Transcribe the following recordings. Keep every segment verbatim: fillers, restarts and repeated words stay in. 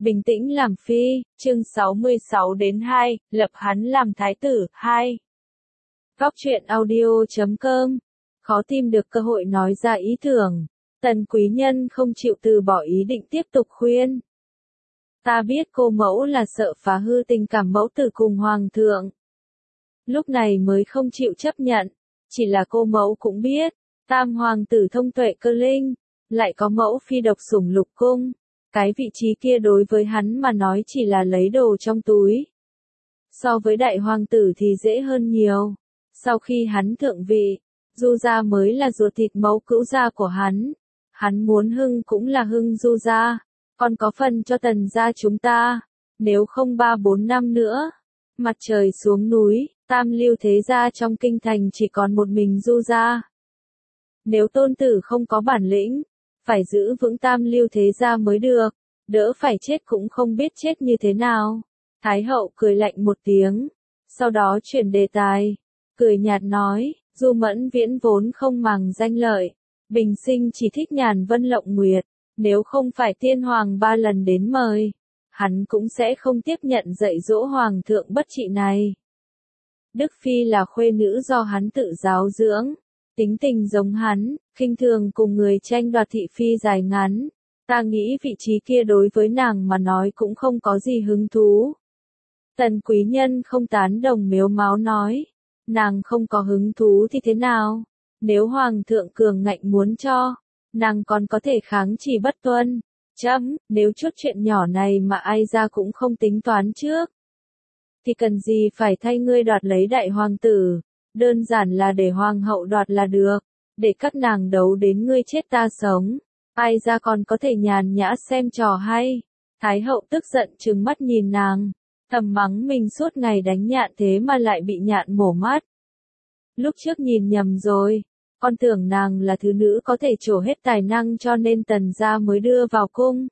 bình tĩnh làm phi, chương sáu mươi sáu đến hai, lập hắn làm thái tử, hai. Góc truyện audio chấm com, khó tìm được cơ hội nói ra ý tưởng. Tần quý nhân không chịu từ bỏ ý định tiếp tục khuyên. Ta biết cô mẫu là sợ phá hư tình cảm mẫu tử cùng hoàng thượng. Lúc này mới không chịu chấp nhận, chỉ là cô mẫu cũng biết, tam hoàng tử thông tuệ cơ linh, lại có mẫu phi độc sủng lục cung. Cái vị trí kia đối với hắn mà nói chỉ là lấy đồ trong túi. So với đại hoàng tử thì dễ hơn nhiều. Sau khi hắn thượng vị, Du gia mới là ruột thịt mẫu cữu gia của hắn. Hắn muốn hưng cũng là hưng Du gia, còn có phần cho Tần gia chúng ta. Nếu không ba bốn năm nữa, mặt trời xuống núi, tam lưu thế gia trong kinh thành chỉ còn một mình Du gia. Nếu tôn tử không có bản lĩnh, phải giữ vững tam lưu thế gia mới được, đỡ phải chết cũng không biết chết như thế nào. Thái hậu cười lạnh một tiếng, sau đó chuyển đề tài, cười nhạt nói, Du Mẫn Viễn vốn không màng danh lợi, bình sinh chỉ thích nhàn vân lộng nguyệt, nếu không phải tiên hoàng ba lần đến mời, hắn cũng sẽ không tiếp nhận dạy dỗ hoàng thượng bất trị này. Đức Phi là khuê nữ do hắn tự giáo dưỡng, tính tình giống hắn, khinh thường cùng người tranh đoạt thị phi dài ngắn. Ta nghĩ vị trí kia đối với nàng mà nói cũng không có gì hứng thú. Tần quý nhân không tán đồng mếu máo nói, nàng không có hứng thú thì thế nào? Nếu hoàng thượng cường ngạnh muốn cho, nàng còn có thể kháng chỉ bất tuân. Chấm, nếu chút chuyện nhỏ này mà ai ra cũng không tính toán trước, thì cần gì phải thay ngươi đoạt lấy đại hoàng tử, đơn giản là để hoàng hậu đoạt là được, để các nàng đấu đến ngươi chết ta sống. Ai ra còn có thể nhàn nhã xem trò hay. Thái hậu tức giận trừng mắt nhìn nàng, thầm mắng mình suốt ngày đánh nhạn thế mà lại bị nhạn mổ mắt. Lúc trước nhìn nhầm rồi, con tưởng nàng là thứ nữ có thể trổ hết tài năng cho nên Tần gia mới đưa vào cung.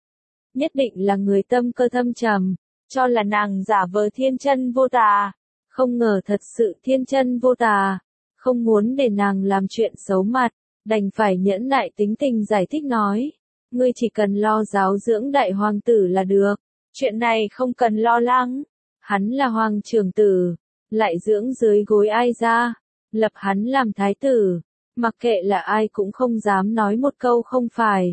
Nhất định là người tâm cơ thâm trầm, cho là nàng giả vờ thiên chân vô tà, không ngờ thật sự thiên chân vô tà, không muốn để nàng làm chuyện xấu mặt. Đành phải nhẫn nại tính tình giải thích nói, ngươi chỉ cần lo giáo dưỡng đại hoàng tử là được, chuyện này không cần lo lắng, hắn là hoàng trưởng tử, lại dưỡng dưới gối ai ra, lập hắn làm thái tử, mặc kệ là ai cũng không dám nói một câu không phải.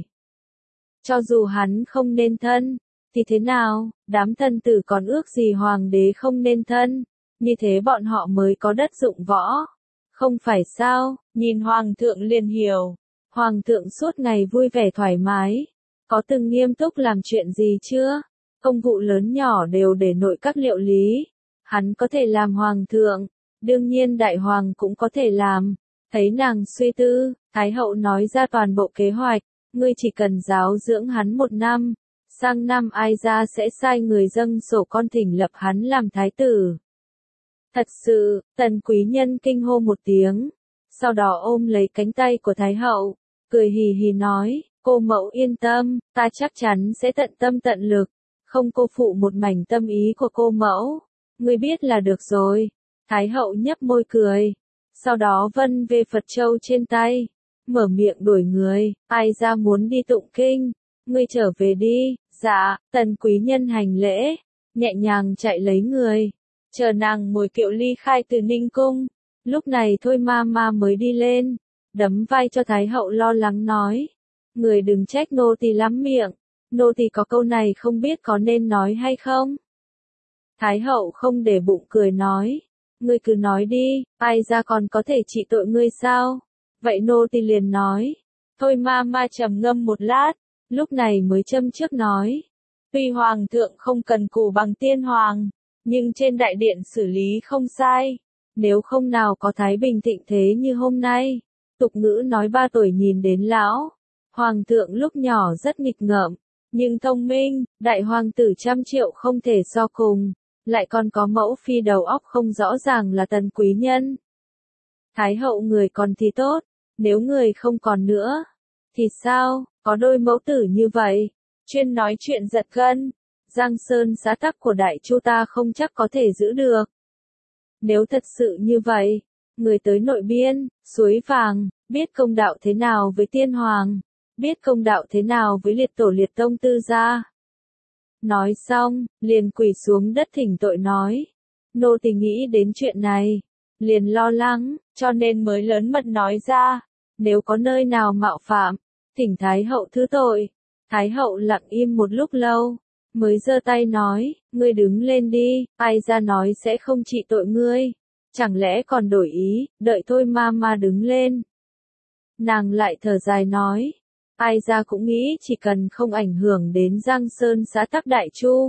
Cho dù hắn không nên thân, thì thế nào, đám thân tử còn ước gì hoàng đế không nên thân, như thế bọn họ mới có đất dụng võ. Không phải sao, nhìn hoàng thượng liền hiểu. Hoàng thượng suốt ngày vui vẻ thoải mái. Có từng nghiêm túc làm chuyện gì chưa? Công vụ lớn nhỏ đều để nội các liệu lý. Hắn có thể làm hoàng thượng. Đương nhiên đại hoàng cũng có thể làm. Thấy nàng suy tư, Thái hậu nói ra toàn bộ kế hoạch. Ngươi chỉ cần giáo dưỡng hắn một năm. Sang năm ai ra sẽ sai người dâng sổ con thỉnh lập hắn làm thái tử. Thật sự, tần quý nhân kinh hô một tiếng, sau đó ôm lấy cánh tay của Thái hậu, cười hì hì nói, cô mẫu yên tâm, ta chắc chắn sẽ tận tâm tận lực, không cô phụ một mảnh tâm ý của cô mẫu, ngươi biết là được rồi. Thái hậu nhấp môi cười, sau đó vân về Phật châu trên tay, mở miệng đuổi người, ai ra muốn đi tụng kinh, ngươi trở về đi. Dạ, tần quý nhân hành lễ, nhẹ nhàng chạy lấy người. Chờ nàng ngồi kiệu ly khai từ Ninh Cung, lúc này thôi ma ma mới đi lên, đấm vai cho Thái hậu lo lắng nói, người đừng trách nô tỳ lắm miệng, nô tỳ có câu này không biết có nên nói hay không. Thái hậu không để bụng cười nói, ngươi cứ nói đi, ai ra còn có thể trị tội ngươi sao, vậy nô tỳ liền nói. Thôi ma ma trầm ngâm một lát, lúc này mới châm trước nói, tuy hoàng thượng không cần cù bằng tiên hoàng, nhưng trên đại điện xử lý không sai, nếu không nào có thái bình thịnh thế như hôm nay. Tục ngữ nói ba tuổi nhìn đến lão, hoàng thượng lúc nhỏ rất nghịch ngợm, nhưng thông minh, đại hoàng tử trăm triệu không thể so cùng, lại còn có mẫu phi đầu óc không rõ ràng là tần quý nhân. Thái hậu người còn thì tốt, nếu người không còn nữa, thì sao, có đôi mẫu tử như vậy, chuyên nói chuyện giật gân. Giang Sơn xã tắc của Đại Chu ta không chắc có thể giữ được. Nếu thật sự như vậy, người tới nội biên, suối vàng, biết công đạo thế nào với tiên hoàng, biết công đạo thế nào với liệt tổ liệt tông tư gia. Nói xong, liền quỳ xuống đất thỉnh tội nói. Nô tỳ nghĩ đến chuyện này, liền lo lắng, cho nên mới lớn mật nói ra. Nếu có nơi nào mạo phạm, thỉnh Thái hậu thứ tội. Thái hậu lặng im một lúc lâu, mới giơ tay nói, ngươi đứng lên đi, ai ra nói sẽ không trị tội ngươi. Chẳng lẽ còn đổi ý, đợi thôi ma ma đứng lên. Nàng lại thở dài nói, ai ra cũng nghĩ chỉ cần không ảnh hưởng đến Giang Sơn xã Tắc Đại Chu.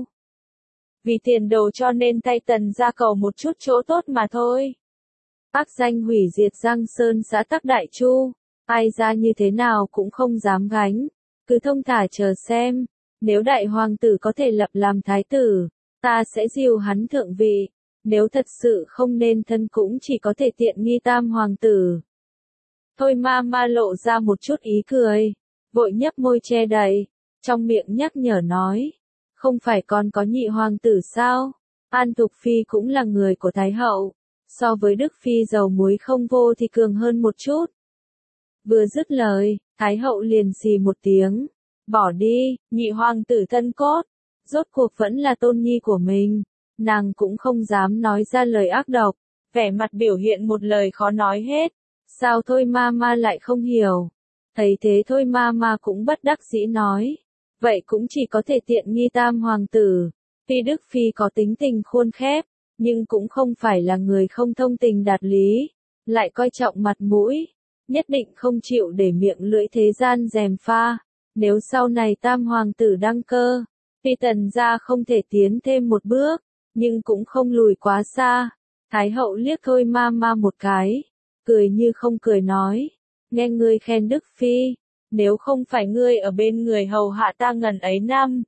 Vì tiền đồ cho nên tay Tần ra cầu một chút chỗ tốt mà thôi. Ác danh hủy diệt Giang Sơn xã Tắc Đại Chu, ai ra như thế nào cũng không dám gánh, cứ thông thả chờ xem, nếu đại hoàng tử có thể lập làm thái tử, ta sẽ dìu hắn thượng vị, nếu thật sự không nên thân cũng chỉ có thể tiện nghi tam hoàng tử. Thôi ma ma lộ ra một chút ý cười, vội nhấp môi che đậy, trong miệng nhắc nhở nói, không phải còn có nhị hoàng tử sao, An Thục Phi cũng là người của Thái hậu, so với Đức Phi dầu muối không vô thì cường hơn một chút. Vừa dứt lời, Thái hậu liền xì một tiếng, bỏ đi, nhị hoàng tử thân cốt, rốt cuộc vẫn là tôn nhi của mình, nàng cũng không dám nói ra lời ác độc, vẻ mặt biểu hiện một lời khó nói hết, sao thôi ma ma lại không hiểu, thấy thế thôi ma ma cũng bất đắc dĩ nói, vậy cũng chỉ có thể tiện nghi tam hoàng tử, tuy Đức Phi có tính tình khuôn khép, nhưng cũng không phải là người không thông tình đạt lý, lại coi trọng mặt mũi, nhất định không chịu để miệng lưỡi thế gian gièm pha. Nếu sau này tam hoàng tử đăng cơ, tuy Tần gia không thể tiến thêm một bước, nhưng cũng không lùi quá xa. Thái hậu liếc thôi ma ma một cái, cười như không cười nói, nghe ngươi khen Đức Phi, nếu không phải ngươi ở bên người hầu hạ ta ngần ấy năm,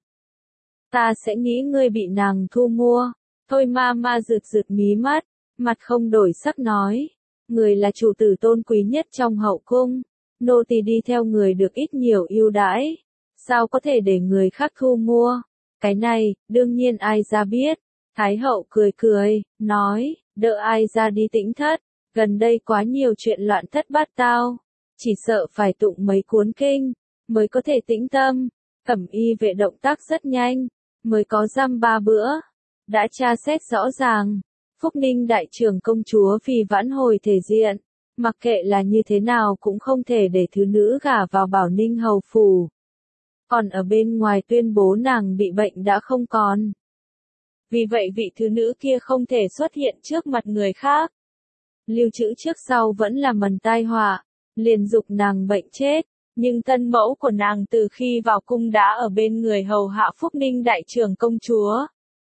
ta sẽ nghĩ ngươi bị nàng thu mua. Thôi ma ma rực rực mí mắt, mặt không đổi sắc nói, người là chủ tử tôn quý nhất trong hậu cung, nô tỳ đi theo người được ít nhiều ưu đãi, sao có thể để người khác thu mua, cái này, đương nhiên ai ra biết. Thái hậu cười cười, nói, đợi ai ra đi tĩnh thất, gần đây quá nhiều chuyện loạn thất bát tao, chỉ sợ phải tụng mấy cuốn kinh, mới có thể tĩnh tâm. Cẩm y vệ động tác rất nhanh, mới có dăm ba bữa, đã tra xét rõ ràng, Phúc Ninh đại trưởng công chúa vì vãn hồi thể diện, mặc kệ là như thế nào cũng không thể để thứ nữ gả vào Bảo Ninh hầu phủ. Còn ở bên ngoài tuyên bố nàng bị bệnh đã không còn. Vì vậy vị thứ nữ kia không thể xuất hiện trước mặt người khác. Lưu trữ trước sau vẫn là mần tai họa, liền dục nàng bệnh chết, nhưng thân mẫu của nàng từ khi vào cung đã ở bên người hầu hạ Phúc Ninh đại trưởng công chúa.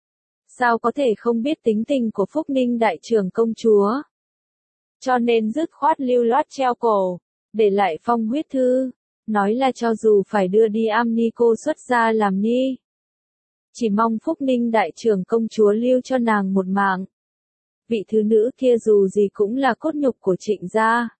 Sao có thể không biết tính tình của Phúc Ninh đại trưởng công chúa? Cho nên dứt khoát lưu loát treo cổ, để lại phong huyết thư, nói là cho dù phải đưa đi am ni cô xuất gia làm ni. Chỉ mong Phúc Ninh đại trưởng công chúa lưu cho nàng một mạng. Vị thứ nữ kia dù gì cũng là cốt nhục của Trịnh gia.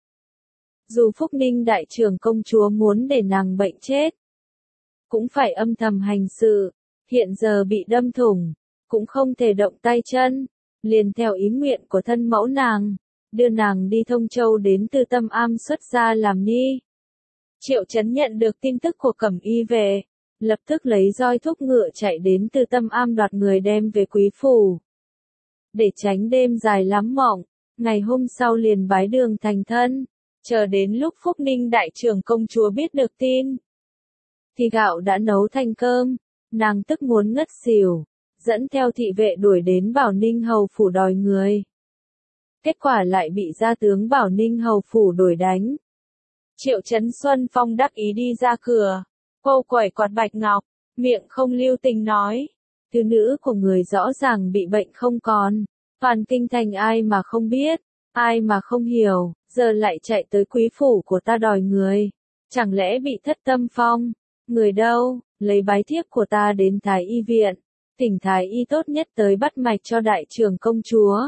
Dù Phúc Ninh đại trưởng công chúa muốn để nàng bệnh chết, cũng phải âm thầm hành sự, hiện giờ bị đâm thủng, cũng không thể động tay chân, liền theo ý nguyện của thân mẫu nàng, đưa nàng đi Thông Châu đến Từ Tâm Am xuất gia làm ni. Triệu Chấn nhận được tin tức của Cẩm y về, lập tức lấy roi thúc ngựa chạy đến Từ Tâm Am đoạt người đem về quý phủ. Để tránh đêm dài lắm mộng, ngày hôm sau liền bái đường thành thân, chờ đến lúc Phúc Ninh đại trưởng công chúa biết được tin, thì gạo đã nấu thành cơm, nàng tức muốn ngất xỉu, dẫn theo thị vệ đuổi đến Bảo Ninh hầu phủ đòi người. Kết quả lại bị gia tướng Bảo Ninh hầu phủ đuổi đánh. Triệu Chấn Xuân Phong đắc ý đi ra cửa, cô quẩy quạt bạch ngọc, miệng không lưu tình nói, thứ nữ của người rõ ràng bị bệnh không còn, toàn kinh thành ai mà không biết, ai mà không hiểu, giờ lại chạy tới quý phủ của ta đòi người, chẳng lẽ bị thất tâm phong, người đâu, lấy bái thiếp của ta đến Thái y viện, thỉnh Thái y tốt nhất tới bắt mạch cho đại trưởng công chúa.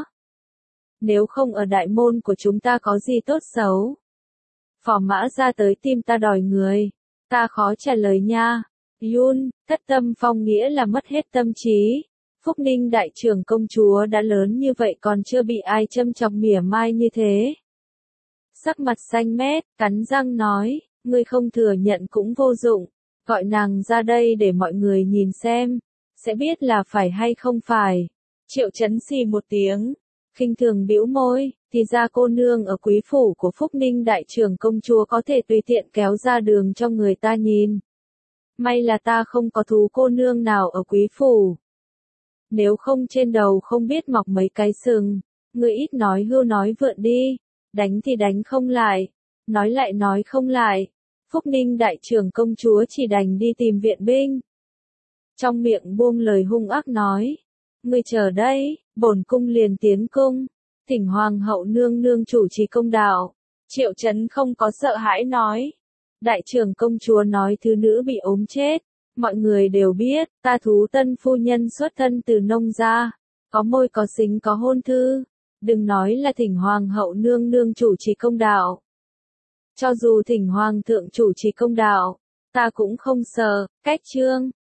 Nếu không ở đại môn của chúng ta có gì tốt xấu. Phò mã ra tới tìm ta đòi người, ta khó trả lời nha. Yun, thất tâm phong nghĩa là mất hết tâm trí. Phúc Ninh đại trưởng công chúa đã lớn như vậy còn chưa bị ai châm chọc mỉa mai như thế. Sắc mặt xanh mét, cắn răng nói, ngươi không thừa nhận cũng vô dụng, gọi nàng ra đây để mọi người nhìn xem, sẽ biết là phải hay không phải. Triệu Chấn xì một tiếng, khinh thường bĩu môi, thì ra cô nương ở quý phủ của Phúc Ninh đại trưởng công chúa có thể tùy tiện kéo ra đường cho người ta nhìn. May là ta không có thú cô nương nào ở quý phủ. Nếu không trên đầu không biết mọc mấy cái sừng, ngươi ít nói hưu nói vượn đi, đánh thì đánh không lại, nói lại nói không lại. Phúc Ninh đại trưởng công chúa chỉ đành đi tìm viện binh. Trong miệng buông lời hung ác nói, ngươi chờ đây, bổn cung liền tiến cung, thỉnh hoàng hậu nương nương chủ trì công đạo. Triệu Chấn không có sợ hãi nói, đại trưởng công chúa nói thứ nữ bị ốm chết, mọi người đều biết, ta thú tân phu nhân xuất thân từ nông gia, có môi có xính có hôn thư, đừng nói là thỉnh hoàng hậu nương nương chủ trì công đạo. Cho dù thỉnh hoàng thượng chủ trì công đạo, ta cũng không sợ. Cách chương